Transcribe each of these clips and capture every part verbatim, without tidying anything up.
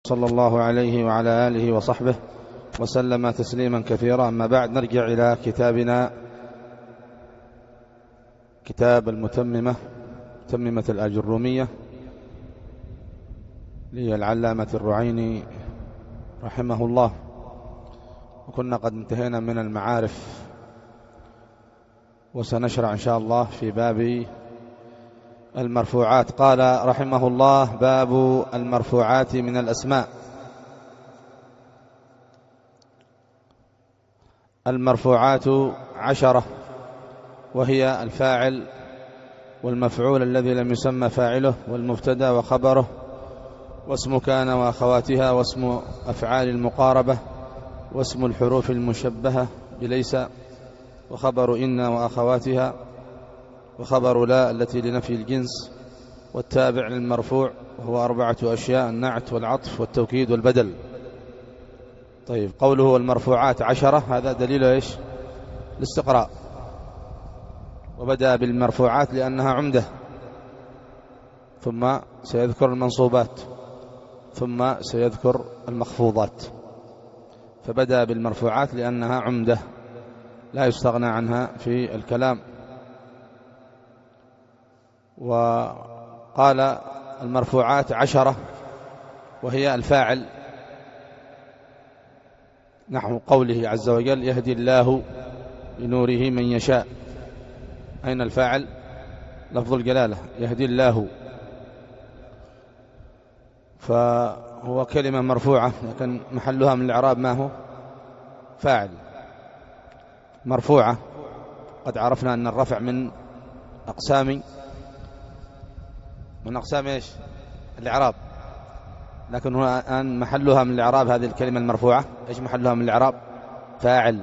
صلى الله عليه وعلى آله وصحبه وسلم تسليما كثيرا. أما بعد، نرجع إلى كتابنا، كتاب المتممة، متممة الآجرومية للعلامة الرعيني رحمه الله. وكنا قد انتهينا من المعارف، وسنشرع إن شاء الله في باب المرفوعات. قال رحمه الله: باب المرفوعات من الأسماء. المرفوعات عشرة، وهي الفاعل والمفعول الذي لم يسمى فاعله، والمبتدأ وخبره، واسم كان وأخواتها، واسم أفعال المقاربة، واسم الحروف المشبهة بليس، وخبر إن وأخواتها، وخبر لا التي لنفي الجنس، والتابع للمرفوع، وهو أربعة أشياء: النعت والعطف والتوكيد والبدل. طيب، قوله والمرفوعات عشرة، هذا دليل إيش؟ الاستقراء. وبدأ بالمرفوعات لأنها عمدة، ثم سيذكر المنصوبات، ثم سيذكر المخفوضات. فبدأ بالمرفوعات لأنها عمدة لا يستغنى عنها في الكلام. وقال المرفوعات عشرة، وهي الفاعل، نحو قوله عز وجل: يهدي الله لنوره من يشاء. أين الفاعل؟ لفظ الجلالة، يهدي الله، فهو كلمة مرفوعة، لكن محلها من الإعراب ما هو؟ فاعل. مرفوعة، قد عرفنا أن الرفع من أقسام من أقسام إيش؟ الإعراب. لكن هو الآن محلها من الإعراب هذه الكلمة المرفوعة. إيش محلها من الإعراب؟ فاعل.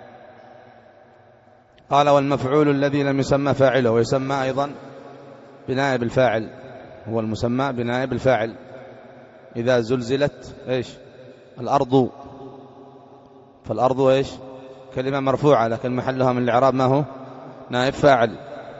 قال: والمفعول الذي لم يسمى فاعله، ويسمى أيضا بنائب الفاعل، هو المسمى بنائب الفاعل. إذا زلزلت إيش؟ الأرض، فالأرض إيش؟ كلمة مرفوعة، لكن محلها من الإعراب ما هو؟ نائب فاعل.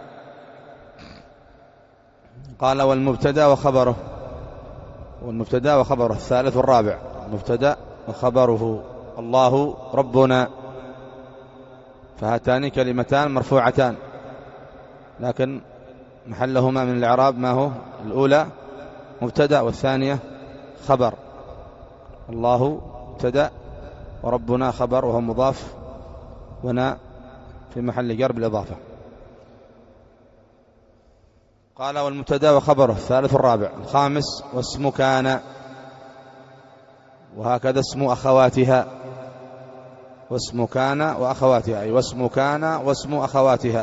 قال: والمبتدأ وخبره. والمبتدأ وخبره الثالث والرابع، المبتدأ وخبره: الله ربنا. فهاتان كلمتان مرفوعتان، لكن محلهما من الإعراب ما هو؟ الأولى مبتدأ، والثانية خبر. الله مبتدأ، وربنا خبر، وهو مضاف، ونا في محل جر بالإضافة. قال: والمبتدأ وخبره الثالث والرابع. الخامس: واسم كان، وهكذا اسم أخواتها. واسم كان وأخواتها، أي واسم كان واسم أخواتها.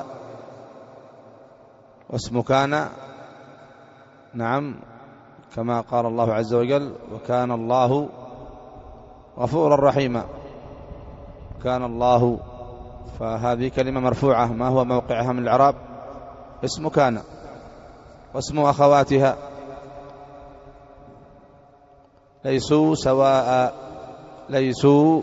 واسم كان، نعم، كما قال الله عز وجل: وكان الله غفورا رحيما. كان الله، فهذه كلمة مرفوعة، ما هو موقعها من الإعراب؟ اسم كان. واسم أخواتها: ليسوا سواء. ليسوا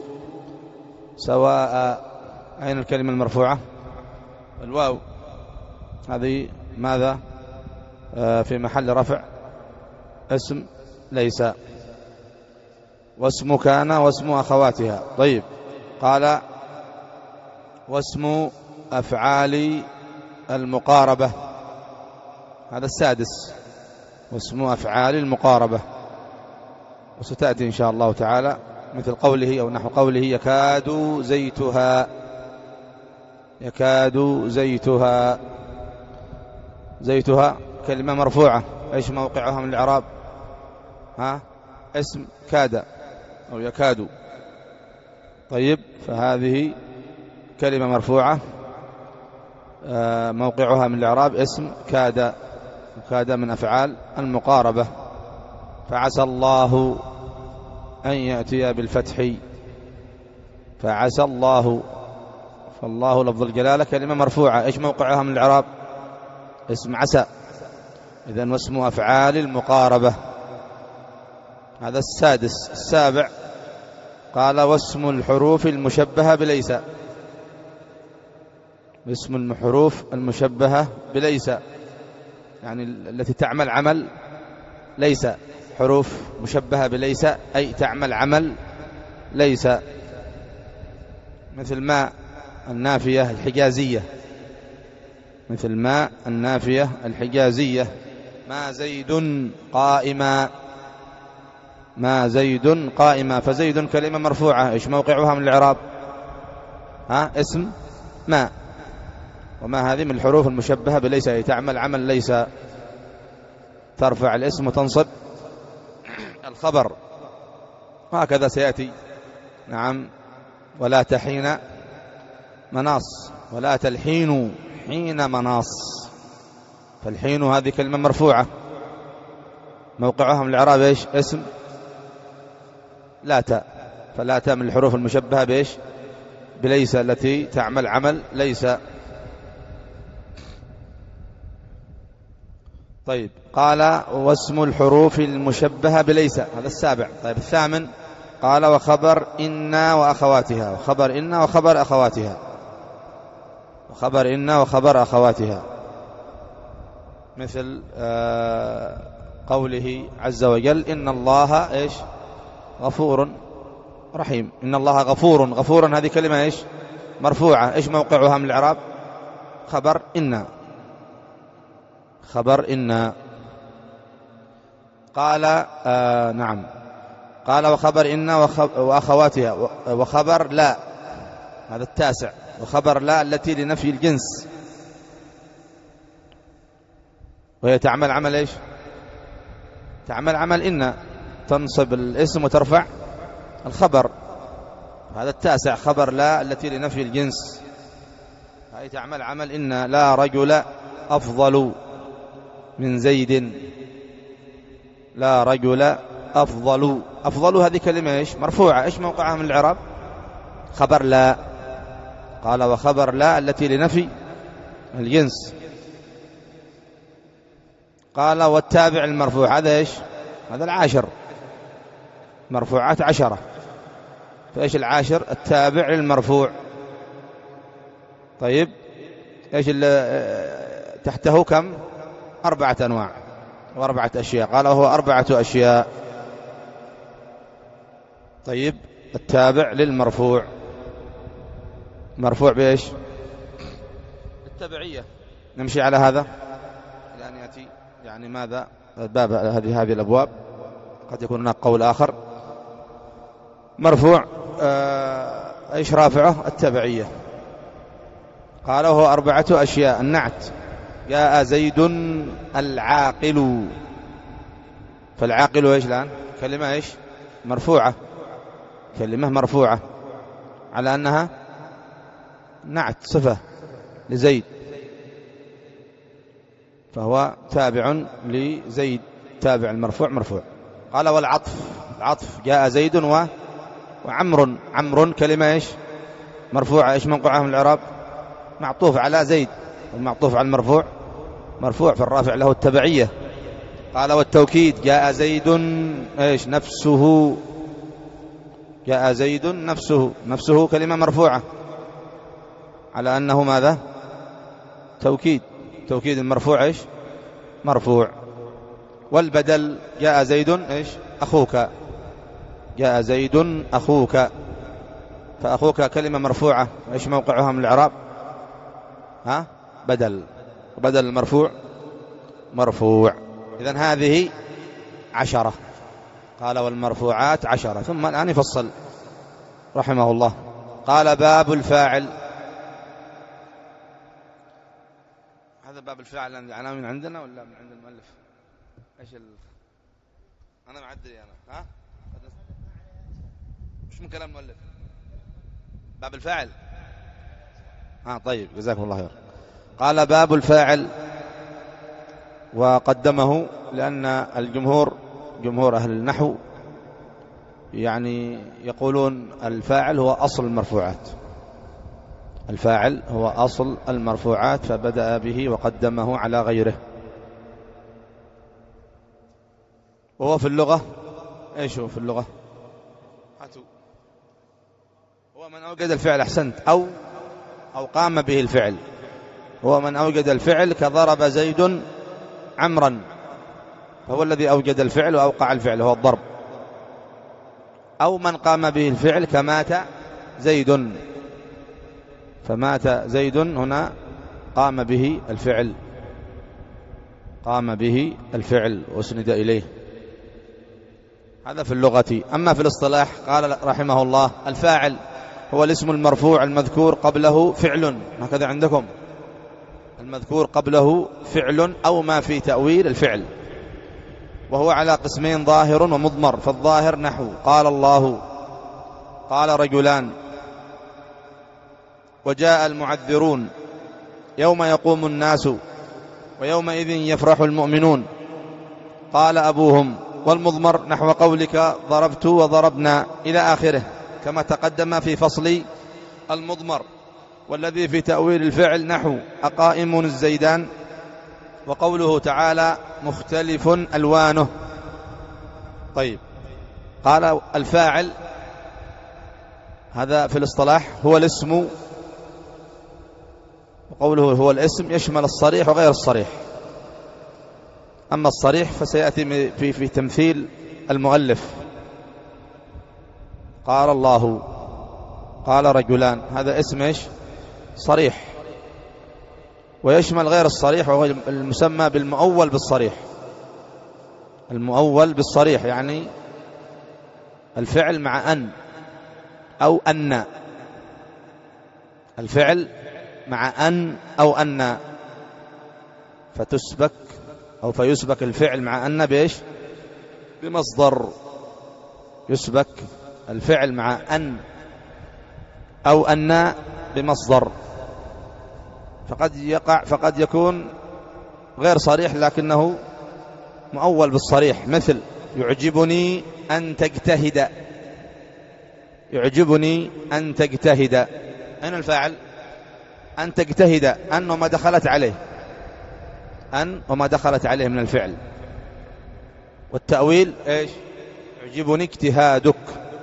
سواء. أين الكلمة المرفوعة؟ الواو، هذه ماذا؟ آه في محل رفع اسم ليس. واسم كان واسم أخواتها. طيب، قال: واسم أفعال المقاربة، هذا السادس، واسم أفعال المقاربة، وستأتي إن شاء الله تعالى، مثل قوله أو نحو قوله: يكاد زيتها. يكاد زيتها. زيتها كلمة مرفوعة، إيش موقعها من الإعراب؟ ها؟ اسم كاد أو يكاد. طيب، فهذه كلمة مرفوعة، موقعها من الإعراب اسم كاد. وكاد من أفعال المقاربة. فعسى الله أن يأتي بالفتح. فعسى الله، فالله لفظ الجلالة كلمة مرفوعة، إيش موقعها من الإعراب؟ اسم عسى. إذن واسم أفعال المقاربة. هذا السادس. السابع: قال: واسم الحروف المشبهة بليس. اسم الحروف المشبهة بليس، يعني التي تعمل عمل ليس. حروف مشبهة بليس أي تعمل عمل ليس، مثل ما النافية الحجازية، مثل ما النافية الحجازية ما زيد قائما، ما زيد قائما. فزيد كلمة مرفوعة، إيش موقعها من الإعراب؟ ها اسم ما، وما هذه من الحروف المشبهة بليس أي تعمل عمل ليس، ترفع الاسم وتنصب الخبر، وهكذا سيأتي. نعم. ولا تحين مناص، ولا تلحين حين مناص، فالحين هذه كلمة مرفوعة موقعها من الإعراب إيش؟ اسم لا تاء، فلا تاء من الحروف المشبهة بإيش؟ بليس التي تعمل عمل ليس. طيب قال واسم الحروف المشبهة بليس، هذا السابع. طيب الثامن قال وخبر إن وأخواتها، وخبر إن وخبر أخواتها، وخبر إن وخبر أخواتها، مثل آه قوله عز وجل إن الله إيش؟ غفور رحيم. إن الله غفور، غفور هذه كلمة إيش؟ مرفوعة، إيش موقعها من الإعراب؟ خبر إن، خبر إن. قال آه نعم، قال وخبر إن وأخواتها، وخبر لا، هذا التاسع، وخبر لا التي لنفي الجنس، وهي تعمل عمل إيش؟ تعمل عمل إن، تنصب الاسم وترفع الخبر، هذا التاسع، خبر لا التي لنفي الجنس، هي تعمل عمل إن. لا رجل أفضل من زيد، لا رجل أفضل، أفضل هذه كلمة إيش؟ مرفوعة، إيش موقعها من الإعراب؟ خبر لا. قال وخبر لا التي لنفي الجنس. قال والتابع المرفوع، هذا إيش؟ هذا العاشر، مرفوعات عشرة، فإيش العاشر؟ التابع للمرفوع. طيب إيش اللي تحته؟ كم؟ أربعة أنواع وأربعة أشياء. قال وهو أربعة أشياء. طيب التابع للمرفوع، مرفوع بإيش؟ التبعية. نمشي على هذا إلى أن يأتي يعني ماذا باب هذه هذه الأبواب، قد يكون هناك قول آخر. مرفوع آه إيش رافعه؟ التبعية. قال وهو أربعة أشياء. النعت جاء زيد العاقل، فالعاقل إيش الآن؟ كلمة إيش؟ مرفوعة، كلمة مرفوعة على أنها نعت صفة لزيد، فهو تابع لزيد، تابع المرفوع مرفوع. قال والعطف، العطف جاء زيد و وعمر، عمر كلمة إيش؟ مرفوعة، إيش موقعها من الإعراب؟ معطوف على زيد، والمعطوف على المرفوع مرفوع، فالرافع له التبعية. قال والتوكيد جاء زيد إيش؟ نفسه، جاء زيد نفسه، نفسه كلمة مرفوعة على أنه ماذا؟ توكيد، توكيد المرفوع إيش؟ مرفوع. والبدل جاء زيد إيش؟ أخوك، جاء زيد أخوك، فأخوك كلمة مرفوعة، إيش موقعها من الإعراب؟ ها؟ بدل، بدل المرفوع مرفوع. إذن هذه عشرة. قال والمرفوعات عشرة. ثم الآن يفصل رحمه الله. قال باب الفاعل، هذا باب الفاعل أنا من عندنا ولا من عند المؤلف؟ إيش ال... أنا معدري أنا ها؟ مش من كلام المؤلف باب الفاعل. ها طيب جزاكم الله خير. قال باب الفاعل، وقدمه لأن الجمهور، جمهور أهل النحو يعني يقولون الفاعل هو أصل المرفوعات، الفاعل هو أصل المرفوعات، فبدأ به وقدمه على غيره. وهو في اللغة إيش هو في اللغة؟ هاتوا. هو من أوجد الفعل، أحسنت، أو أو قام به الفعل، هو من أوجد الفعل، كضرب زيد عمرا، فهو الذي أوجد الفعل وأوقع الفعل، هو الضرب. أو من قام به الفعل كمات زيد، فمات زيد هنا قام به الفعل، قام به الفعل واسند إليه. هذا في اللغة. أما في الاصطلاح قال رحمه الله: الفاعل هو الاسم المرفوع المذكور قبله فعل، هكذا عندكم، المذكور قبله فعل أو ما في تأويل الفعل، وهو على قسمين: ظاهر ومضمر. فالظاهر نحو قال الله، قال رجلان، وجاء المعذرون، يوم يقوم الناس، ويومئذ يفرح المؤمنون، قال أبوهم. والمضمر نحو قولك ضربت وضربنا إلى آخره، كما تقدم في فصل المضمر. والذي في تأويل الفعل نحو أقائم الزيدان، وقوله تعالى مختلف ألوانه. طيب، قال الفاعل هذا في الاصطلاح هو الاسم، وقوله هو الاسم يشمل الصريح وغير الصريح. أما الصريح فسيأتي في, في تمثيل المؤلف: قال الله، قال رجلان، هذا اسم إيش؟ صريح. ويشمل غير الصريح وهو المسمى بالمؤول بالصريح. المؤول بالصريح يعني الفعل مع أن أو أن، الفعل مع أن أو أن، فتسبك أو فيسبك الفعل مع أن بإيش؟ بمصدر. يسبك الفعل مع أن أو أن بمصدر، فقد يقع فقد يكون غير صريح لكنه مؤول بالصريح، مثل يعجبني أن تجتهد، يعجبني أن تجتهد. أين الفاعل؟ أن تجتهد، أن وما دخلت عليه، أن وما دخلت عليه من الفعل. والتأويل إيش؟ يعجبني اجتهادك،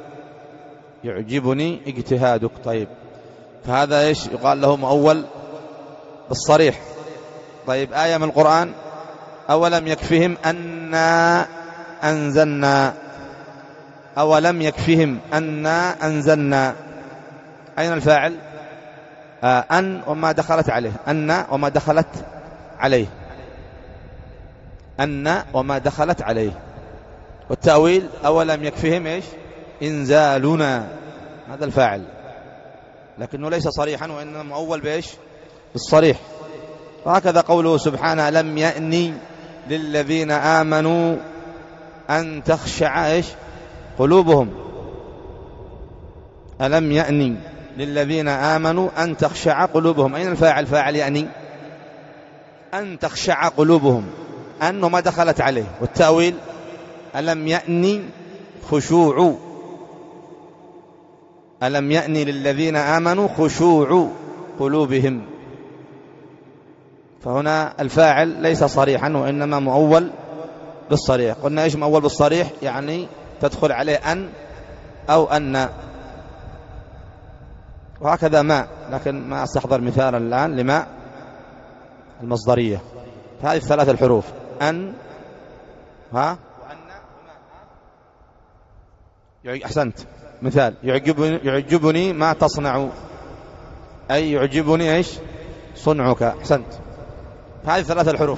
يعجبني اجتهادك. طيب، فهذا إيش؟ يقال له مؤول بالصريح. طيب، آية من القرآن: أولم يكفهم أنا أنزلنا، أولم يكفهم أنا أنزلنا. أين الفاعل؟ آه أن وما دخلت عليه، أن وما دخلت عليه، أن وما دخلت عليه. والتأويل: أولم يكفهم إيش؟ إنزالنا، هذا الفاعل، لكنه ليس صريحا وإنما مؤول بإيش؟ بالصريح. وهكذا قوله سبحانه: لم يأني للذين آمنوا أن تخشع إيش؟ قلوبهم. ألم يأني للذين آمنوا أن تخشع قلوبهم. أين الفاعل؟ فاعل يعني أن تخشع قلوبهم، أن وما دخلت عليه. والتأويل: ألم يأني خشوع، ألم يأني للذين آمنوا خشوع قلوبهم. فهنا الفاعل ليس صريحا وإنما مؤول بالصريح. قلنا إيش مؤول بالصريح؟ يعني تدخل عليه أن أو أن. وهكذا ما، لكن ما أستحضر مثالا الآن لما المصدرية. هذه الثلاث الحروف: أن، ها، وأن. أحسنت. مثال: يعجبني, يعجبني ما تصنع، أي يعجبني إيش؟ صنعك. أحسنت. هذه الثلاث الحروف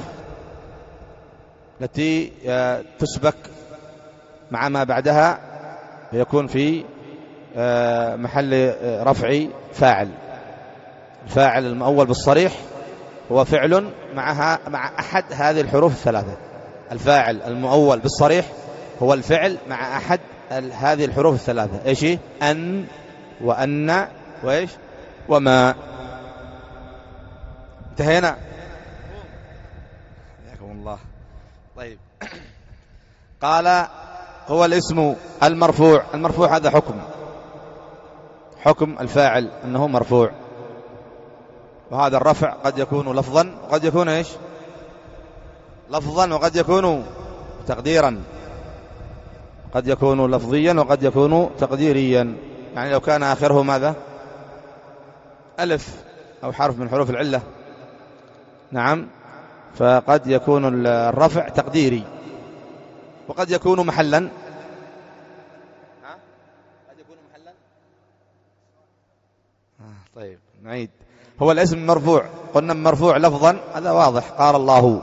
التي تسبك مع ما بعدها يكون في محل رفع فاعل. الفاعل المؤول بالصريح هو فعل معها مع أحد هذه الحروف الثلاثة. الفاعل المؤول بالصريح هو الفعل مع أحد هذه الحروف الثلاثة. إيش؟ أن وأن وإيش؟ وما. انتهينا. حياكم الله. طيب، قال هو الاسم المرفوع. المرفوع هذا حكم، حكم الفاعل أنه مرفوع. وهذا الرفع قد يكون لفظا وقد يكون إيش؟ لفظا وقد يكون تقديرا، قد يكون لفظيا وقد يكون تقديريا. يعني لو كان آخره ماذا؟ ألف أو حرف من حروف العلة، نعم، فقد يكون الرفع تقديري وقد يكون محلا. ها؟ قد يكون محلا. آه طيب نعيد. هو الاسم مرفوع، قلنا مرفوع لفظا هذا واضح، قال الله،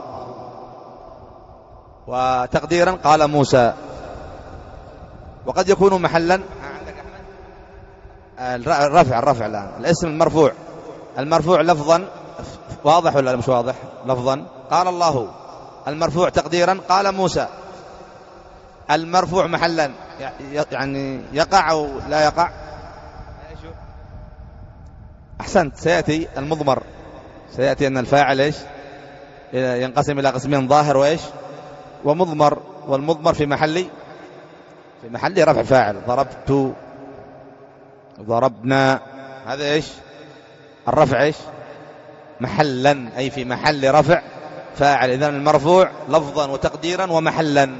وتقديرا قال موسى. وقد يكون محلا. عندك أحمد الرفع الرفع الآن الاسم المرفوع، المرفوع لفظا واضح ولا مش واضح؟ لفظا قال الله، المرفوع تقديرا قال موسى، المرفوع محلا يعني يقع أو لا يقع. أحسنت. سيأتي المضمر، سيأتي أن الفاعل إيش ينقسم إلى قسمين، ظاهر وإيش ومضمر، والمضمر في محل في محل رفع فاعل. ضربت، ضربنا، هذا إيش الرفع إيش محلا، أي في محل رفع فاعل. إذن المرفوع لفظا وتقديرا ومحلا.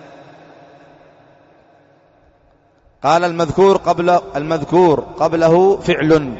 قال المذكور قبل المذكور قبله فعل،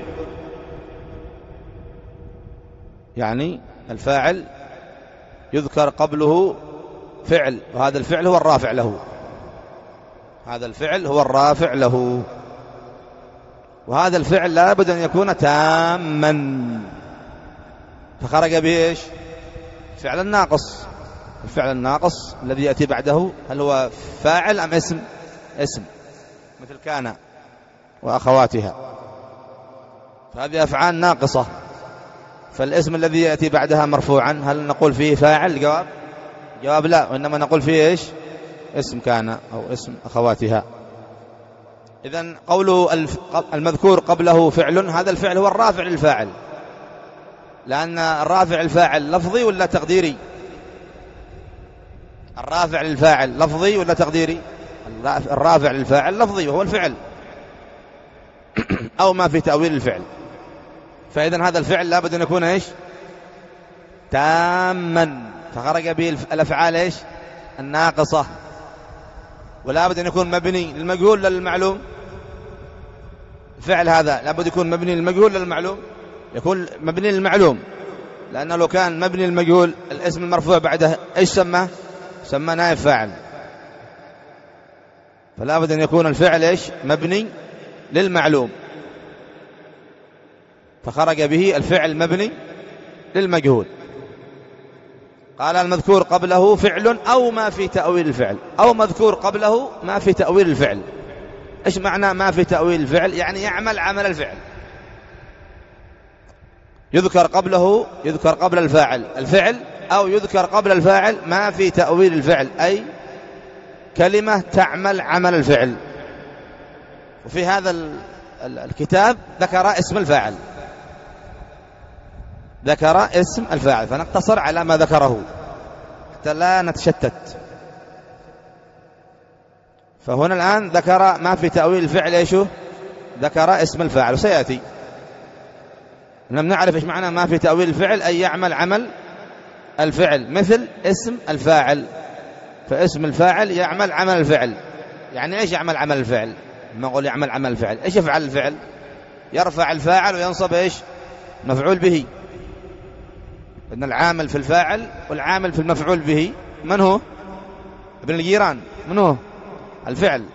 يعني الفاعل يذكر قبله فعل، وهذا الفعل هو الرافع له، هذا الفعل هو الرافع له، وهذا الفعل لا بد أن يكون تاما، فخرج به إيش فعل الناقص. الفعل الناقص الذي يأتي بعده هل هو فاعل أم اسم؟ اسم، مثل كان وأخواتها، فهذه أفعال ناقصة. فالاسم الذي يأتي بعدها مرفوعا هل نقول فيه فاعل؟ جواب جواب لا، وإنما نقول فيه إيش اسم كان أو اسم أخواتها. إذن قوله المذكور قبله فعل، هذا الفعل هو الرافع للفاعل، لأن الرافع الفاعل لفظي ولا تقديري؟ الرافع للفاعل لفظي ولا تقديري؟ الرافع للفاعل لفظي وهو الفعل أو ما في تأويل الفعل. فإذن هذا الفعل لابد أن يكون إيش تاما، فخرج به الأفعال إيش الناقصة، ولابد أن يكون مبني للمجهول ولا للمعلوم؟ الفعل هذا لابد يكون مبني للمجهول ولا للمعلوم؟ يكون مبني للمعلوم، لأنه لو كان مبني للمجهول الاسم المرفوع بعده إيش سماه؟ سمى نائب فاعل. فلا بد أن يكون الفعل إيش مبني للمعلوم، فخرج به الفعل مبني للمجهول. قال المذكور قبله فعل أو ما في تأويل الفعل، أو مذكور قبله ما في تأويل الفعل. إيش معنى ما في تأويل الفعل؟ يعني يعمل عمل الفعل، يذكر قبله يذكر قبل الفاعل الفعل، أو يذكر قبل الفاعل ما في تأويل الفعل، أي كلمة تعمل عمل الفعل. وفي هذا الكتاب ذكر اسم الفاعل، ذكر اسم الفاعل، فنقتصر على ما ذكره حتى لا نتشتت. فهنا الآن ذكر ما في تأويل الفعل إيشه؟ ذكر اسم الفاعل، وسيأتي لم نعرف إيش معنى ما في تأويل الفعل، أي يعمل عمل الفعل، مثل اسم الفاعل. فاسم الفاعل يعمل عمل الفعل. يعني إيش يعمل عمل الفعل؟ ما نقول يعمل عمل الفعل، إيش يفعل الفعل؟ يرفع الفاعل وينصب إيش مفعول به. إن العامل في الفاعل والعامل في المفعول به من هو؟ ابن الجيران. من هو؟ الفعل.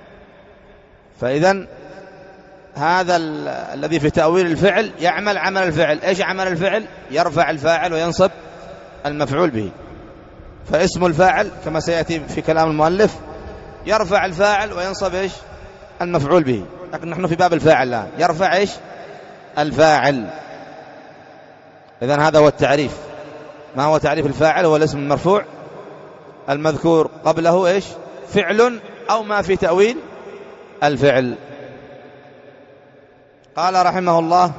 فإذن هذا الذي في تأويل الفعل يعمل عمل الفعل. إيش عمل الفعل؟ يرفع الفاعل وينصب المفعول به. فاسم الفاعل كما سيأتي في كلام المؤلف يرفع الفاعل وينصب إيش المفعول به، لكن نحن في باب الفاعل الآن. يرفع إيش الفاعل. إذن هذا هو التعريف. ما هو تعريف الفاعل؟ هو الاسم المرفوع المذكور قبله إيش فعل أو ما في تأويل الفعل. قال رحمه الله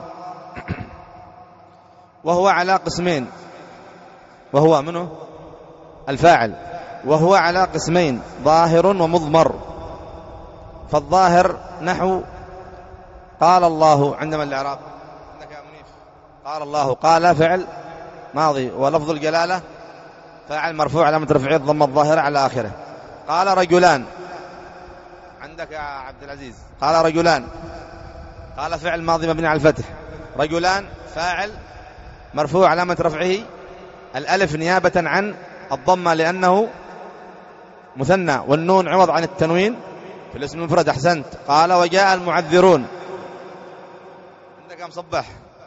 وهو على قسمين. وهو منه الفاعل، وهو على قسمين ظاهر ومضمر. فالظاهر نحو قال الله. عندما الإعراب عندك يا منيف قال الله، قال فعل ماضي ولفظ الجلالة فاعل مرفوع علامة رفعه الضمة الظاهرة على آخره. قال رجلان. عندك يا عبد العزيز قال رجلان، قال فعل ماضي مبني على الفتح، رجلان فاعل مرفوع علامة رفعه الألف نيابة عن الضمة لأنه مثنى والنون عوض عن التنوين في الاسم المفرد. أحسنت. قال وجاء المعذرون. عندك يا مصبح.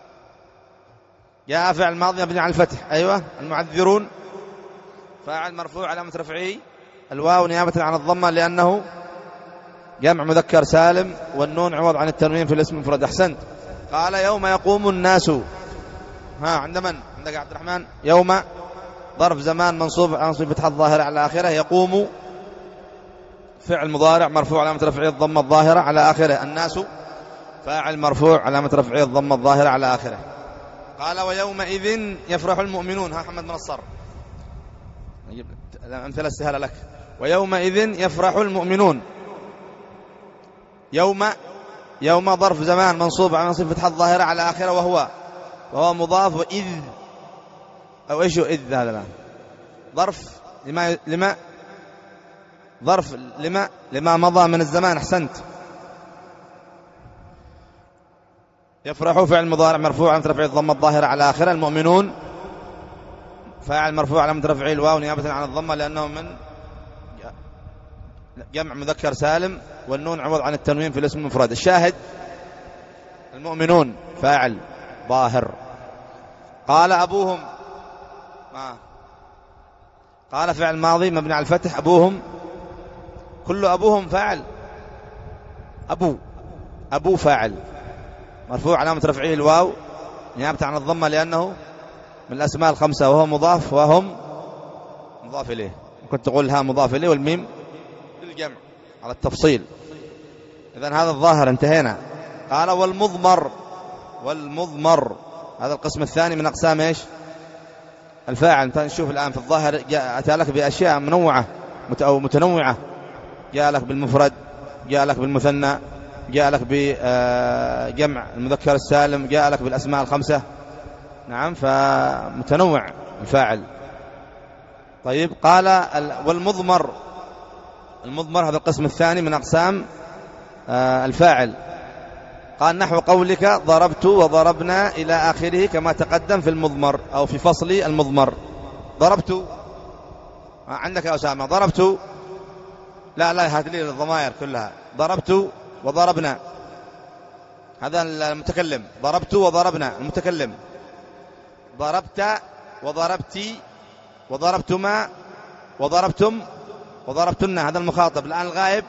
جاء فعل ماضي مبني على الفتح. أيوة. المعذرون فاعل مرفوع علامة رفعه الواو نيابة عن الضمة لأنه جمع مذكر سالم والنون عوض عن التنوين في الاسم المفرد. أحسنت. قال يوم يقوم الناس. ها عند من؟ عندك عبد الرحمن. يوم ظرف زمان منصوب على منصوب فتحة الظاهرة على آخره. يقوم فعل مضارع مرفوع علامة رفعه الضمة الظاهرة على آخره. الناس فاعل مرفوع علامة رفعه الضمة الظاهرة على آخره. قال ويومئذ يفرح المؤمنون. ها محمد منصر نجيب الأمثلة السهلة لك. ويومئذ يفرح المؤمنون. يوم يوم ظرف زمان منصوب على منصوب فتحة الظاهرة على آخره وهو وهو مضاف. وإذ أو إيش إذ هذا الآن ظرف لما لما ظرف لما لما مضى من الزمان. أحسنت. يفرح فعل مضارع مرفوع علامة رفعه الضمة الظاهرة على آخره. المؤمنون فاعل مرفوع علامة رفعه الواو نيابة عن الضمة لأنه من جمع مذكر سالم والنون عوض عن التنوين في الاسم المفرد. الشاهد المؤمنون فاعل ظاهر. قال أبوهم. آه. قال فعل ماضي مبني على الفتح. أبوهم كل أبوهم فاعل. أبو أبو فاعل مرفوع علامة رفعه الواو نيابة عن الضمة لأنه من الأسماء الخمسة وهو مضاف وهم مضاف إليه. كنت تقول ها مضاف إليه والميم للجمع على التفصيل. إذن هذا الظاهر انتهينا. قال والمضمر. والمضمر هذا القسم الثاني من أقسام إيش الفاعل. نشوف الآن في الظاهر أتى لك بأشياء منوعة أو متنوعة. جاء لك بالمفرد جاء لك بالمثنى جاء لك بجمع المذكر السالم جاء لك بالأسماء الخمسة. نعم فمتنوع الفاعل. طيب قال والمضمر. المضمر هذا القسم الثاني من أقسام الفاعل. قال نحو قولك ضربت وضربنا إلى آخره كما تقدم في المضمر أو في فصل المضمر. ضربت عندك يا أسامة. ضربت لا لا هات لي الضمائر كلها. ضربت وضربنا هذا المتكلم. ضربت وضربنا المتكلم. ضربت وضربتي وضربتما وضربتم وضربتن هذا المخاطب. الآن الغائب.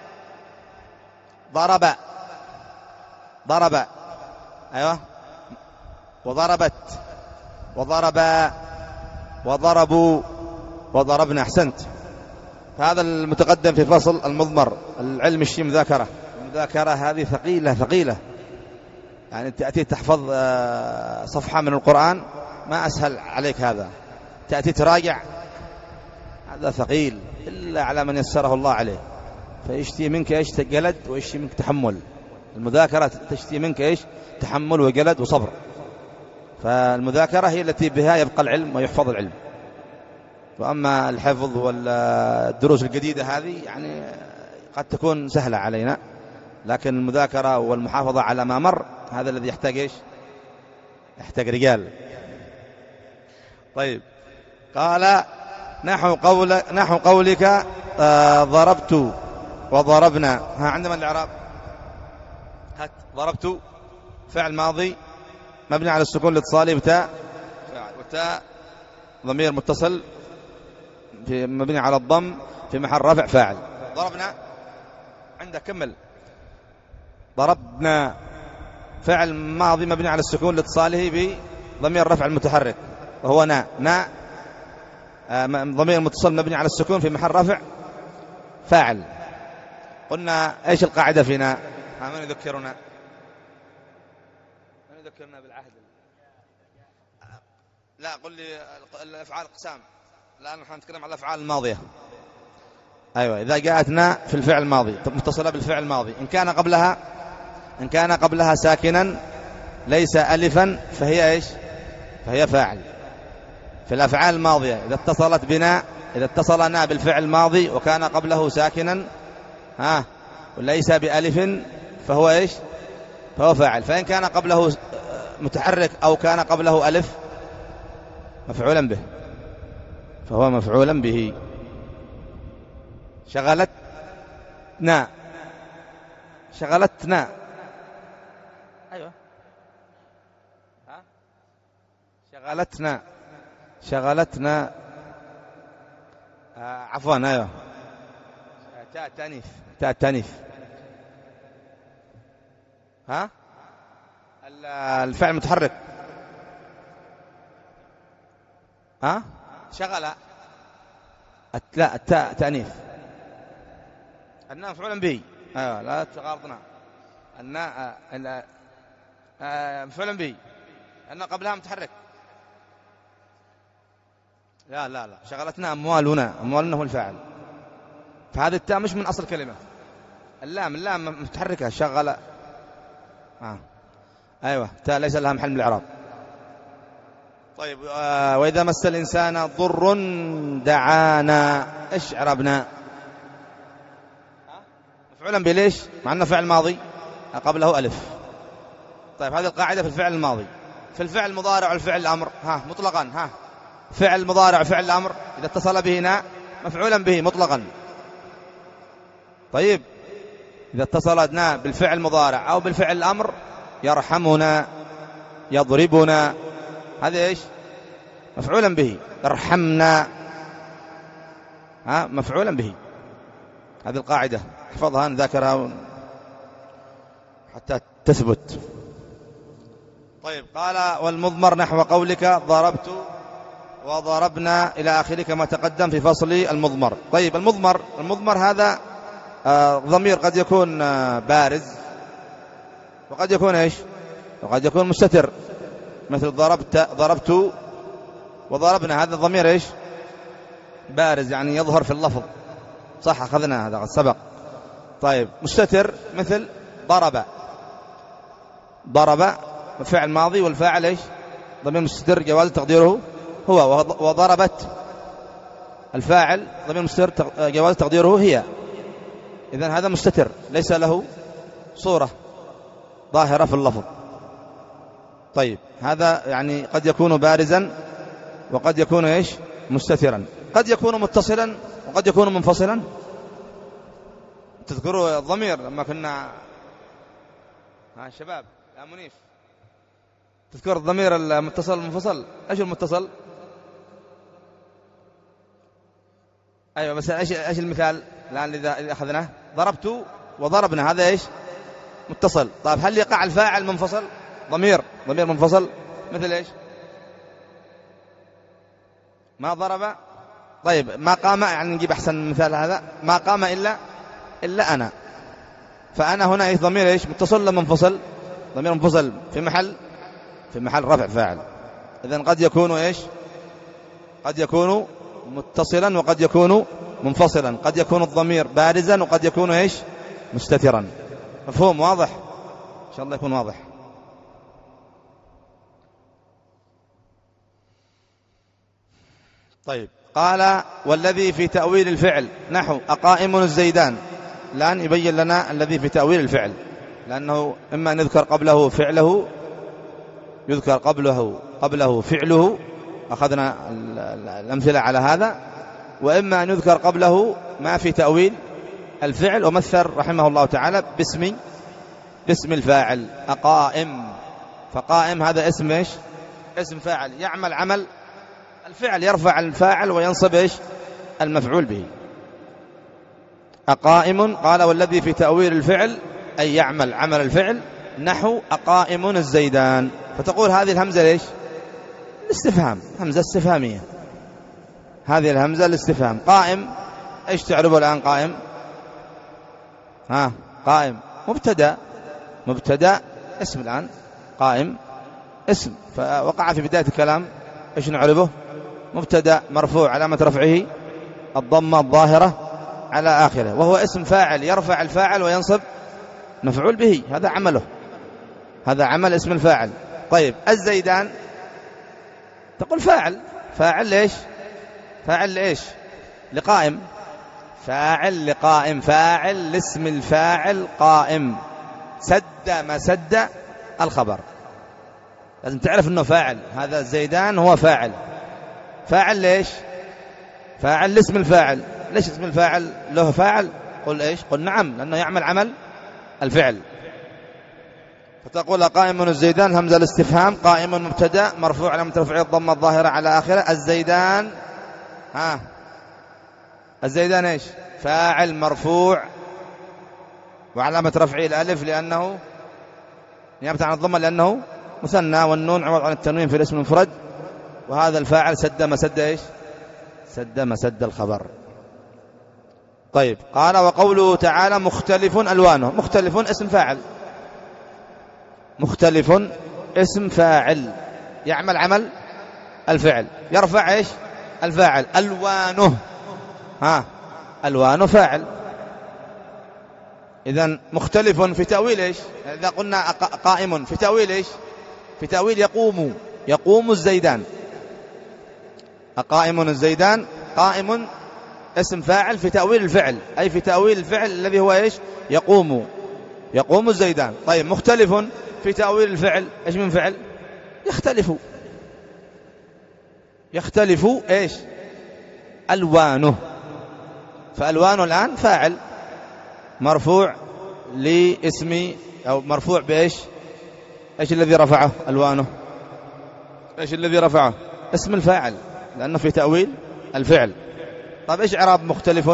ضرب ضرب أيوة. وضربت وضرب وضربوا وضربنا. أحسنت. هذا المتقدم في فصل المضمر. العلم الشيء مذاكرة. المذاكرة هذه ثقيلة ثقيلة يعني تأتي تحفظ صفحة من القرآن ما أسهل عليك. هذا تأتي تراجع هذا ثقيل إلا على من يسره الله عليه. فيشتي منك إيش جلد ويشتي منك تحمل. المذاكرة تشتي منك إيش تحمل وجلد وصبر. فالمذاكرة هي التي بها يبقى العلم ويحفظ العلم. وأما الحفظ والدروس الجديدة هذه يعني قد تكون سهلة علينا لكن المذاكرة والمحافظة على ما مر هذا الذي يحتاج إيش يحتاج رجال. طيب قال نحو قول نحو قولك آه ضربت وضربنا. ها عندما الإعراب هات. ضربت فعل ماضي مبني على السكون لاتصاله بتاء وتاء ضمير متصل في مبني على الضم في محل رفع فاعل. ضربنا عندك كمل. ضربنا فعل ماضي مبني على السكون لاتصاله بضمير رفع المتحرك وهو نا. نا ضمير متصل مبني على السكون في محل رفع فاعل. قلنا ايش القاعدة فينا؟ من يذكرنا من يذكرنا بالعهد؟ لا قل لي الافعال اقسام. الان نحن نتكلم عن الافعال الماضيه. ايوه اذا جاءتنا في الفعل الماضي متصله بالفعل الماضي ان كان قبلها ان كان قبلها ساكنا ليس الفا فهي ايش فهي فاعل. في الافعال الماضيه اذا اتصلت بنا اذا اتصلنا بالفعل الماضي وكان قبله ساكنا ها وليس بألف فهو إيش فهو فاعل. فإن كان قبله متحرك أو كان قبله ألف مفعولا به فهو مفعولا به. شغلتنا شغلتنا أيوة ها شغلتنا شغلتنا آه عفوا أيوة تاء التأنيث تاء التأنيث ها الفعل متحرك ها شغل لا التاء تأنيث الناء مفعول به ايوه لا تغالطنا الناء مفعول به الناء قبلها متحرك لا لا لا شغلتنا أموالنا أموالنا هو الفاعل فهذه التاء مش من أصل كلمة اللام اللام متحركة شغل آه. أيوة تاء ليس لها محل من الإعراب طيب آه وإذا مس الإنسان ضر دعانا إيش إعرابنا مفعولا بليش مع أنه فعل ماضي قبله ألف طيب هذه القاعدة في الفعل الماضي في الفعل المضارع والفعل الأمر ها مطلقا ها فعل مضارع وفعل الأمر إذا اتصل به ناء مفعولا به مطلقا طيب إذا اتصلت ناء بالفعل المضارع أو بالفعل الأمر يرحمنا يضربنا هذا إيش مفعولا به ارحمنا ها مفعولا به هذه القاعدة احفظها نذاكرها حتى تثبت طيب قال والمضمر نحو قولك ضربت وضربنا إلى آخره كما تقدم في فصل المضمر طيب المضمر المضمر هذا آه ضمير قد يكون آه بارز وقد يكون إيش وقد يكون مستتر مثل ضربت ضربت وضربنا هذا الضمير إيش بارز يعني يظهر في اللفظ صح أخذنا هذا قد سبق طيب مستتر مثل ضرب ضرب فعل ماضي والفاعل إيش ضمير مستتر جواز تقديره هو وضربت الفاعل ضمير مستتر جواز تقديره هي إذن هذا مستتر ليس له صورة ظاهرة في اللفظ طيب هذا يعني قد يكون بارزا وقد يكون إيش مستترا قد يكون متصلا وقد يكون منفصلا تذكروا الضمير لما كنا ها شباب يا منيف تذكر الضمير المتصل المنفصل ايش المتصل ايوه بس ايش ايش المثال الان اذا اخذناه ضربت وضربنا هذا ايش متصل طيب هل يقع الفاعل منفصل ضمير ضمير منفصل مثل ايش ما ضرب طيب ما قام يعني نجيب احسن مثال هذا ما قام الا الا انا فانا هنا ايش ضمير ايش متصل ولا منفصل ضمير منفصل في محل في محل رفع فاعل اذن قد يكون ايش قد يكون متصلا وقد يكون منفصلا قد يكون الضمير بارزا وقد يكون ايش مستترا مفهوم واضح ان شاء الله يكون واضح طيب قال والذي في تأويل الفعل نحو أقائم الزيدان الآن يبين لنا الذي في تأويل الفعل لأنه إما أن يذكر قبله فعله يذكر قبله قبله فعله أخذنا الأمثلة على هذا وإما أن يذكر قبله ما في تأويل الفعل ومثل رحمه الله تعالى باسم باسم الفاعل أقائم فقائم هذا اسم إيش اسم فاعل يعمل عمل الفعل يرفع الفاعل وينصب إيش المفعول به أقائم قال والذي في تأويل الفعل أي يعمل عمل الفعل نحو أقائم الزيدان فتقول هذه الهمزة ليش الاستفهام همزة استفهامية هذه الهمزة الاستفهام قائم ايش تعرفه الآن قائم ها قائم مبتدا مبتدا اسم الآن قائم اسم فوقع في بداية الكلام ايش نعرفه مبتدا مرفوع علامة رفعه الضمة الظاهرة على آخره وهو اسم فاعل يرفع الفاعل وينصب مفعول به هذا عمله هذا عمل اسم الفاعل طيب الزيدان تقول فاعل فاعل ليش فاعل ليش لقائم فاعل لقائم فاعل لاسم الفاعل قائم سد ما سد الخبر لازم تعرف انه فاعل هذا الزيدان هو فاعل فاعل ليش فاعل لاسم الفاعل ليش اسم الفاعل له فاعل؟ قل إيش؟ قل نعم، لأنه يعمل عمل الفعل. فتقول قائم الزيدان، همزة الاستفهام، قائم مبتدأ مرفوع علامة رفعه الضمة الظاهرة على آخره. الزيدان، ها الزيدان إيش؟ فاعل مرفوع وعلامة رفعه الألف لأنه نيابة عن الضمة لأنه مثنى، والنون عوض عن التنوين في الاسم المفرد، وهذا الفاعل سد مسد إيش؟ سد مسد الخبر. طيب، قال وقوله تعالى مختلف ألوانه. مختلف اسم فاعل، مختلف اسم فاعل يعمل عمل الفعل، يرفع إيش؟ الفاعل. ألوانه، ها ألوانه فاعل. إذن مختلف في تأويل إيش؟ إذا قلنا قائم في تأويل إيش؟ في تأويل يقوم، يقوم الزيدان. قائم الزيدان، قائم اسم فاعل في تأويل الفعل، أي في تأويل الفعل الذي هو إيش؟ يقوم، يقوم الزيدان. طيب، مختلف في تأويل الفعل، إيش من فعل؟ يختلف، يختلف إيش؟ ألوانه. فألوانه الآن فاعل مرفوع لاسم، أو مرفوع بإيش؟ إيش الذي رفعه؟ ألوانه. إيش الذي رفعه؟ اسم الفاعل، لأنه في تأويل الفعل. طيب، إيش إعراب مختلف؟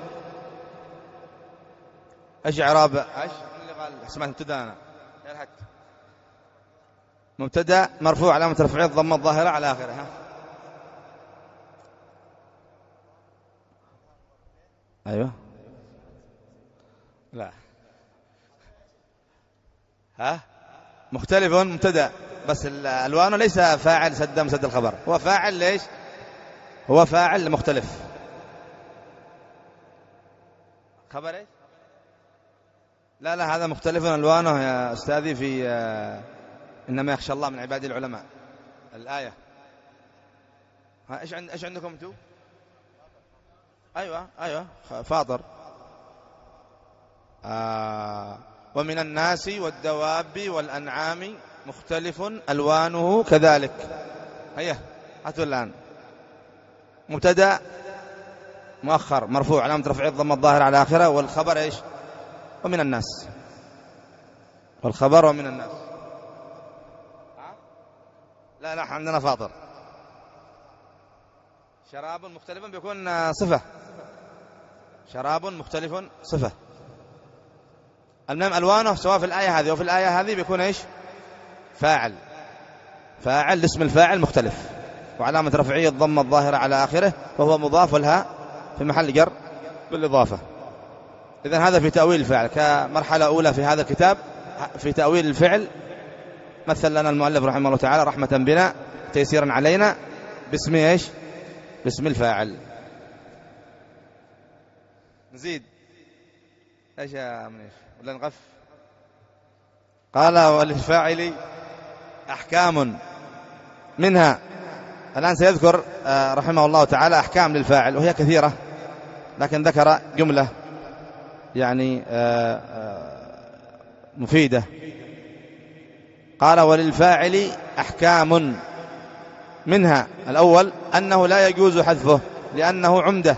إيش إعراب؟ إيش اللي قال سمعت مبتدأ أنا؟ مبتدأ مرفوع علامة رفعه الضمة الظاهرة على آخره. ها أيوه، لا، ها مختلف مبتدأ، بس الألوانه ليس فاعل سد مسد الخبر، هو فاعل ليش؟ هو فاعل مختلف. خبر ايش؟ لا لا، هذا مختلف ألوانه يا أستاذي في إنما يخشى الله من عباد العلماء، الآية. ها إيش عند إيش عندكم أنتم؟ أيوة أيوة فاطر. آه ومن الناس والدواب والأنعام مختلف ألوانه كذلك. هيا هاتوا الآن. مبتدأ مؤخر مرفوع علامة رفعه الضمة الظاهرة على آخره، والخبر إيش؟ ومن الناس، والخبر ومن الناس. لا لا، عندنا فاطر. شراب مختلف بيكون صفة، شراب مختلف صفة. المهم ألوانه سواء في الآية هذه وفي الآية هذه بيكون إيش؟ فاعل، فاعل اسم الفاعل مختلف، وعلامة رفعه الضمة الظاهرة على آخره، فهو مضاف لها في محل جر بالإضافة. إذن هذا في تأويل الفعل كمرحلة أولى في هذا الكتاب. في تأويل الفعل مثل لنا المؤلف رحمه الله تعالى رحمة بنا تيسيرا علينا باسم إيش؟ باسم الفاعل. نزيد إيش يا منيش ولا نقف؟ قال وللفاعل أحكام منها. الآن سيذكر رحمه الله تعالى أحكام للفاعل، وهي كثيرة، لكن ذكر جملة يعني مفيدة. قال وللفاعل أحكام منها. الأول أنه لا يجوز حذفه لأنه عمدة،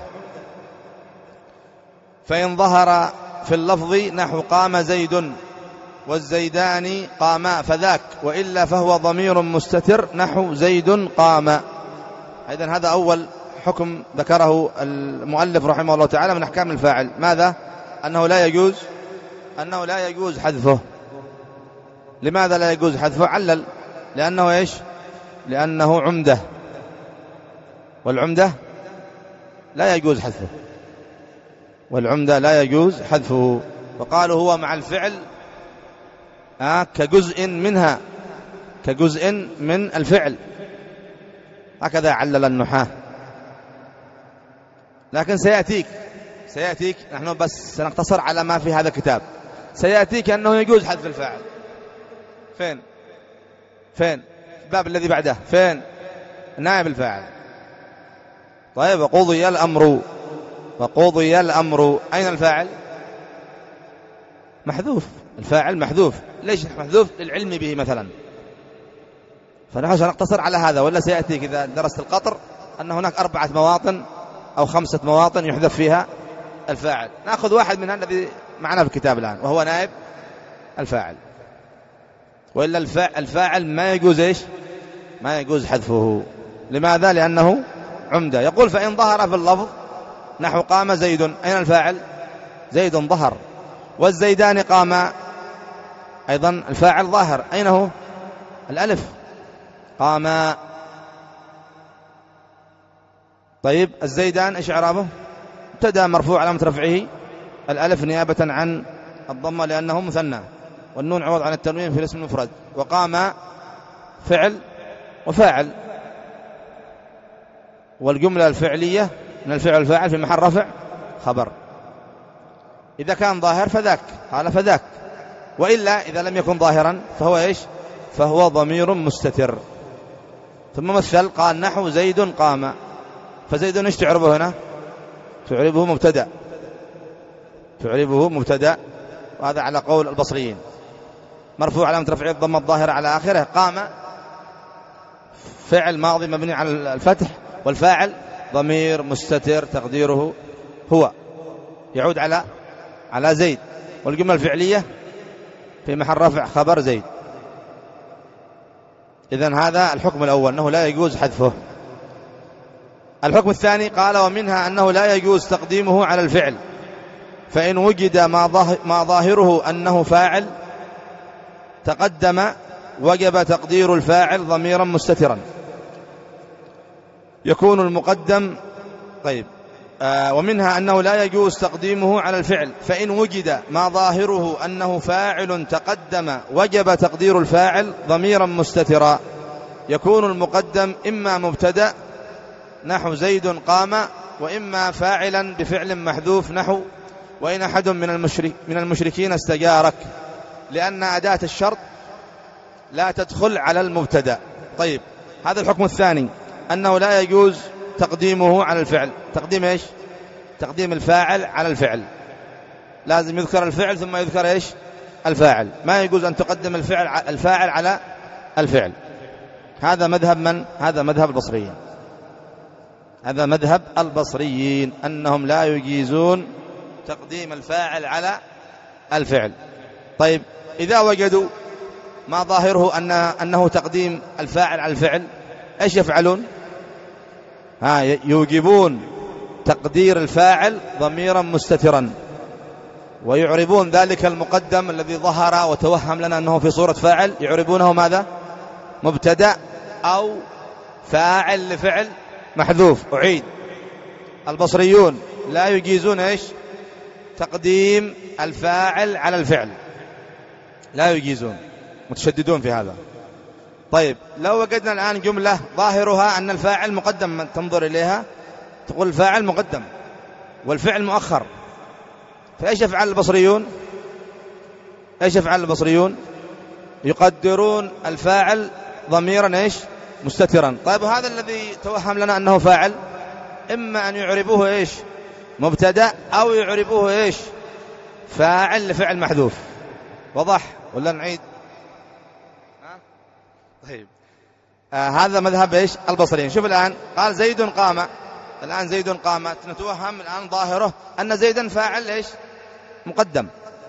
فإن ظهر في اللفظ نحو قام زيد والزيدان قاما فذاك، وإلا فهو ضمير مستتر نحو زيد قام. إذن هذا أول حكم ذكره المؤلف رحمه الله تعالى من أحكام الفاعل. ماذا؟ أنه لا يجوز أنه لا يجوز حذفه. لماذا لا يجوز حذفه؟ علل لأنه إيش؟ لأنه عمدة، والعمدة لا يجوز حذفه، والعمدة لا يجوز حذفه. وقالوا هو مع الفعل آه كجزء منها، كجزء من الفعل، هكذا علل النحاة. لكن سيأتيك سيأتيك نحن بس سنقتصر على ما في هذا الكتاب. سيأتيك أنه يجوز حذف الفاعل. فين فين الباب الذي بعده؟ فين نائب الفاعل؟ طيب، وقضي الأمر، وقضي الأمر، أين الفاعل؟ محذوف، الفاعل محذوف. ليش محذوف؟ للعلم به مثلا. فنحن سنقتصر على هذا، ولا سيأتيك إذا درست القطر أن هناك أربعة مواطن أو خمسة مواطن يحذف فيها الفاعل. نأخذ واحد من الذي معنا في الكتاب الآن وهو نائب الفاعل، وإلا الفاعل ما يجوز إيش ما يجوز حذفه. لماذا؟ لأنه عمدة. يقول فإن ظهر في اللفظ نحو قام زيد، أين الفاعل؟ زيد ظهر. والزيدان قاما، أيضا الفاعل ظاهر، أين هو؟ الألف، قاما. طيب الزيدان إيش إعرابه؟ مبتدأ مرفوع علامة رفعه الألف نيابة عن الضمة لأنه مثنى، والنون عوض عن التنوين في الاسم المفرد. وقام فعل وفاعل، والجملة الفعلية من الفعل والفاعل في محل رفع خبر. إذا كان ظاهر فذاك، قال فذاك، وإلا إذا لم يكن ظاهرا فهو إيش؟ فهو ضمير مستتر. ثم مثل قال نحو زيد قام، فزيد إيش تعربه هنا؟ تعربه مبتدأ، تعربه مبتدأ، وهذا على قول البصريين، مرفوع علامة رفعه الضمة الظاهرة على آخره. قام فعل ماضي مبني على الفتح، والفاعل ضمير مستتر تقديره هو، يعود على على زيد، والجملة الفعلية في محل رفع خبر زيد. إذن هذا الحكم الأول أنه لا يجوز حذفه. الحكم الثاني قال ومنها أنه لا يجوز تقديمه على الفعل، فإن وجد ما ظاهره أنه فاعل تقدم وجب تقدير الفاعل ضميرا مستترا يكون المقدم. طيب آه ومنها أنه لا يجوز تقديمه على الفعل، فإن وجد ما ظاهره أنه فاعل تقدم وجب تقدير الفاعل ضميرا مستترا يكون المقدم إما مبتدأ نحو زيد قام، وإما فاعلا بفعل محذوف نحو وإن أحد من المشرك من المشركين استجارك، لأن أداة الشرط لا تدخل على المبتدأ. طيب هذا الحكم الثاني أنه لا يجوز تقديمه على الفعل. تقديم إيش؟ تقديم الفاعل على الفعل، لازم يذكر الفعل ثم يذكر إيش؟ الفاعل، ما يجوز أن تقدم الفعل الفاعل على الفعل. هذا مذهب من؟ هذا مذهب البصريين، هذا مذهب البصريين أنهم لا يجيزون تقديم الفاعل على الفعل. طيب إذا وجدوا ما ظاهره أن أنه تقديم الفاعل على الفعل إيش يفعلون؟ ها يوجبون تقدير الفاعل ضميرا مستترا، ويعربون ذلك المقدم الذي ظهر وتوهم لنا أنه في صورة فاعل، يعربونه ماذا؟ مبتدأ أو فاعل لفعل محذوف. أعيد، البصريون لا يجيزون إيش؟ تقديم الفاعل على الفعل، لا يجيزون، متشددون في هذا. طيب لو وجدنا الآن جملة ظاهرها أن الفاعل مقدم، تنظر إليها تقول الفاعل مقدم والفعل مؤخر، فإيش يفعل البصريون؟ إيش يفعل البصريون؟ يقدرون الفاعل ضميرا إيش؟ مستترا. طيب هذا الذي توهم لنا أنه فاعل إما أن يعربوه إيش؟ مبتدأ، أو يعربوه إيش؟ فاعل لفعل محذوف. وضح ولا نعيد؟ طيب آه هذا مذهب إيش؟ البصريين. شوف الآن قال زيد قام، الآن زيد قام نتوهم الآن ظاهره أن زيدا فاعل إيش؟ مقدم،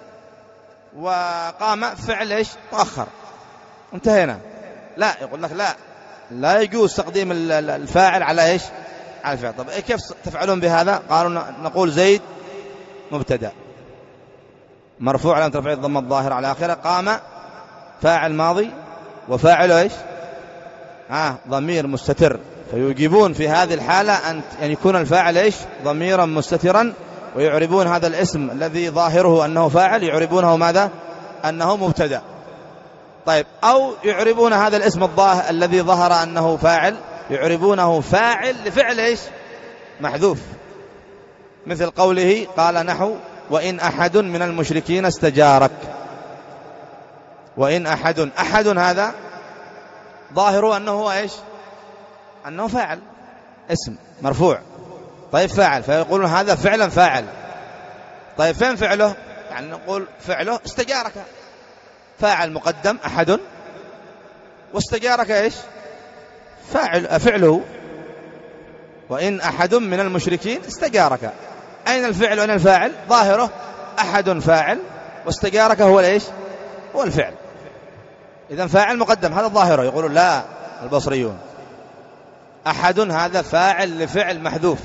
وقام فعل إيش؟ مؤخر، انتهينا. لا، يقول لك لا لا يجوز تقديم الفاعل على إيش؟ على الفعل. طب إيه كيف تفعلون بهذا؟ قالوا نقول زيد مبتدأ مرفوع علامة رفعه الضمة الظاهرة على آخره، قام فاعل ماضي وفاعل إيش؟ آه ضمير مستتر، فيجيبون في هذه الحالة أن يكون الفاعل إيش؟ ضميرا مستترا، ويعربون هذا الاسم الذي ظاهره أنه فاعل يعربونه ماذا؟ أنه مبتدأ. طيب أو يعربون هذا الاسم الظاهر الذي ظهر أنه فاعل يعربونه فاعل لفعل إيش؟ محذوف، مثل قوله قال نحو وإن أحد من المشركين استجارك. وإن أحد، أحد هذا ظاهره أنه هو إيش؟ أنه فاعل، اسم مرفوع. طيب فاعل، فيقولون هذا فعلا فاعل. طيب فين فعله؟ يعني نقول فعله استجارك، فاعل مقدم أحد، واستجارك إيش؟ فاعل فعله. وإن أحد من المشركين استجارك. أين الفعل وأين الفاعل؟ ظاهره أحد فاعل واستجارك هو الإيش؟ هو الفعل. إذن فاعل مقدم، هذا ظاهره. يقولون لا البصريون أحد هذا فاعل لفعل محذوف،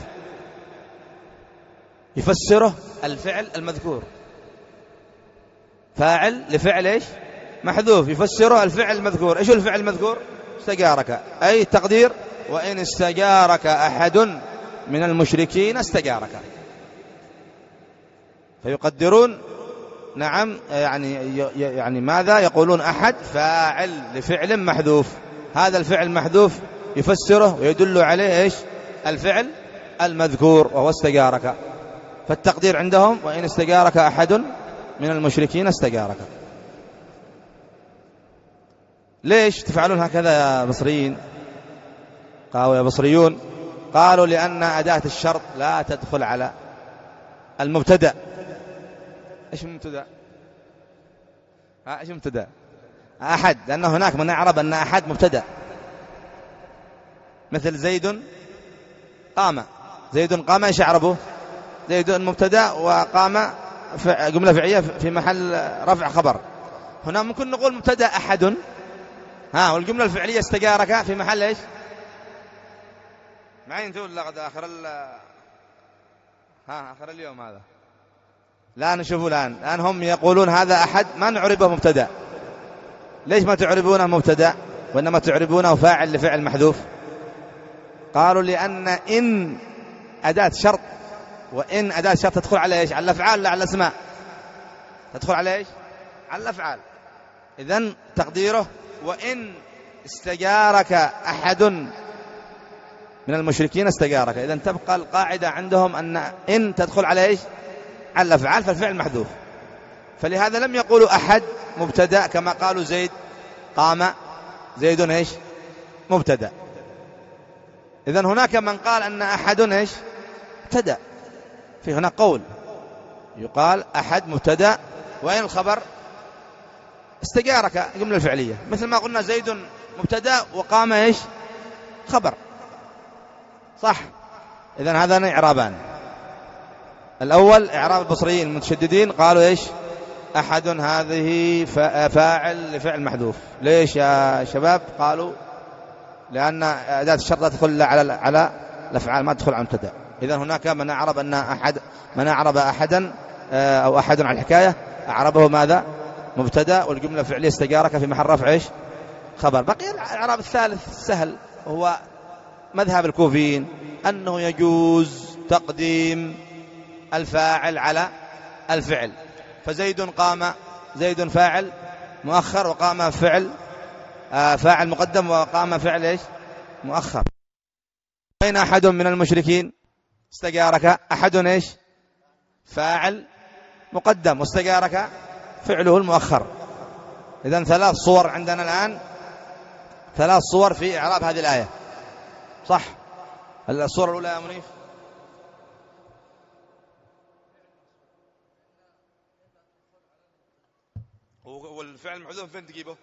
يفسره الفعل المذكور. فاعل لفعل إيش؟ محذوف، يفسره الفعل المذكور. إيش الفعل المذكور؟ استجارك، أي تقدير وإن استجارك أحد من المشركين استجارك. فيقدرون نعم يعني يعني ماذا يقولون؟ أحد فاعل لفعل محذوف، هذا الفعل محذوف يفسره ويدل عليه إيش؟ الفعل المذكور وهو استجارك. فالتقدير عندهم وإن استجارك أحد من المشركين استجارك. ليش تفعلون هكذا يا بصريين؟ قالوا يا بصريون، قالوا لأن أداة الشرط لا تدخل على المبتدأ. إيش المبتدأ؟ ها إيش المبتدأ؟ أحد، لأن هناك من يعرب أن أحد مبتدأ، مثل زيد قام. زيد قام إيش يعربه؟ زيد مبتدأ وقام جملة فعلية في محل رفع خبر. هنا ممكن نقول مبتدأ أحد، ها، والجملة الفعلية استجارك في محل إيش؟ معين انتوا لقد آخر ال ها آخر اليوم هذا. لا نشوفه الآن. الآن هم يقولون هذا أحد ما نعربه مبتدأ. ليش ما تعربونه مبتدأ وإنما تعربونه فاعل لفعل محذوف؟ قالوا لأن إن أداة شرط، وإن أداة شرط تدخل على إيش؟ على الأفعال لا على الأسماء. تدخل على إيش؟ على الأفعال. إذن تقديره وإن استجارك أحد من المشركين استجارك. إذن تبقى القاعدة عندهم أن إن تدخل على إيش؟ على الأفعال، فالفعل محذوف. فلهذا لم يقولوا أحد مبتدأ كما قالوا زيد قام. زيد إيش؟ مبتدأ. إذن هناك من قال أن أحد إيش؟ مبتدأ. في هنا قول يقال أحد مبتدأ وين الخبر؟ استجارك جملة الفعلية، مثل ما قلنا زيد مبتدأ وقام إيش؟ خبر، صح؟ إذن هذا إعرابان. الأول إعراب البصريين المتشددين قالوا إيش؟ أحد هذه فاعل لفعل محذوف. ليش يا شباب؟ قالوا لأن أداة الشرط لا تدخل على على الأفعال، ما تدخل على المبتدأ. إذن هناك من أعرب أن أحد من أعرب أحدا أو أحد على الحكاية أعربه ماذا؟ مبتدأ، والجملة الفعلية استجارك في محل رفع إيش؟ خبر. بقي الإعراب الثالث سهل، وهو مذهب الكوفيين أنه يجوز تقديم الفاعل على الفعل. فزيد قام، زيد فاعل مؤخر وقام فعل فاعل مقدم وقام فعل إيش؟ مؤخر. أين أحد من المشركين استجارك؟ أحد إيش؟ فاعل مقدم واستجارك فعله المؤخر. إذن ثلاث صور عندنا الآن، ثلاث صور في إعراب هذه الآية، صح؟ الصورة الأولى يا منيف والفعل المحذوف فين تجيبه؟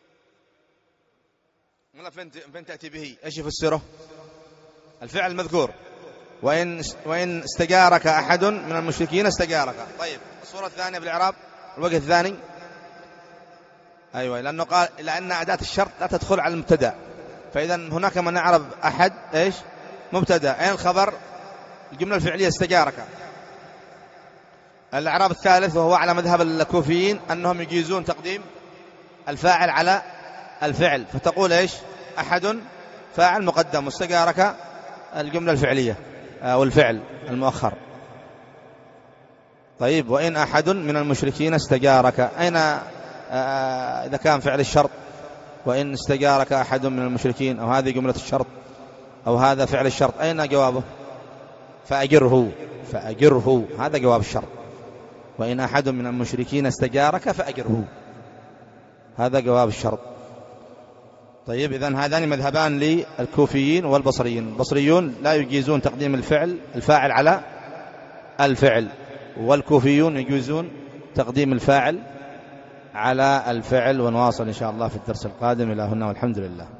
ولا فين فين تأتي به؟ إيش يفسره؟ الفعل المذكور وإن وإن استجارك أحد من المشركين استجارك. طيب الصورة الثانية بالإعراب الوجه الثاني، أيوة، لأنه قال لأن أداة الشرط لا تدخل على المبتدأ، فإذا هناك من نعرب أحد إيش؟ مبتدأ. أين الخبر؟ الجملة الفعلية استجارك. الإعراب الثالث وهو على مذهب الكوفيين أنهم يجيزون تقديم الفاعل على الفعل، فتقول إيش؟ أحد فاعل مقدم واستجارك الجملة الفعلية والفعل المؤخر. طيب وإن أحد من المشركين استجارك، أين آه إذا كان فعل الشرط وإن استجارك أحد من المشركين، أو هذه جملة الشرط أو هذا فعل الشرط، أين جوابه؟ فأجره، فأجره، هذا جواب الشرط. وإن أحد من المشركين استجارك فأجره، هذا جواب الشرط. طيب إذن هذان مذهبان للكوفيين والبصريين. البصريون لا يجيزون تقديم الفعل الفاعل على الفعل، والكوفيون يجيزون تقديم الفاعل على الفعل. ونواصل إن شاء الله في الدرس القادم. إلى هنا والحمد لله.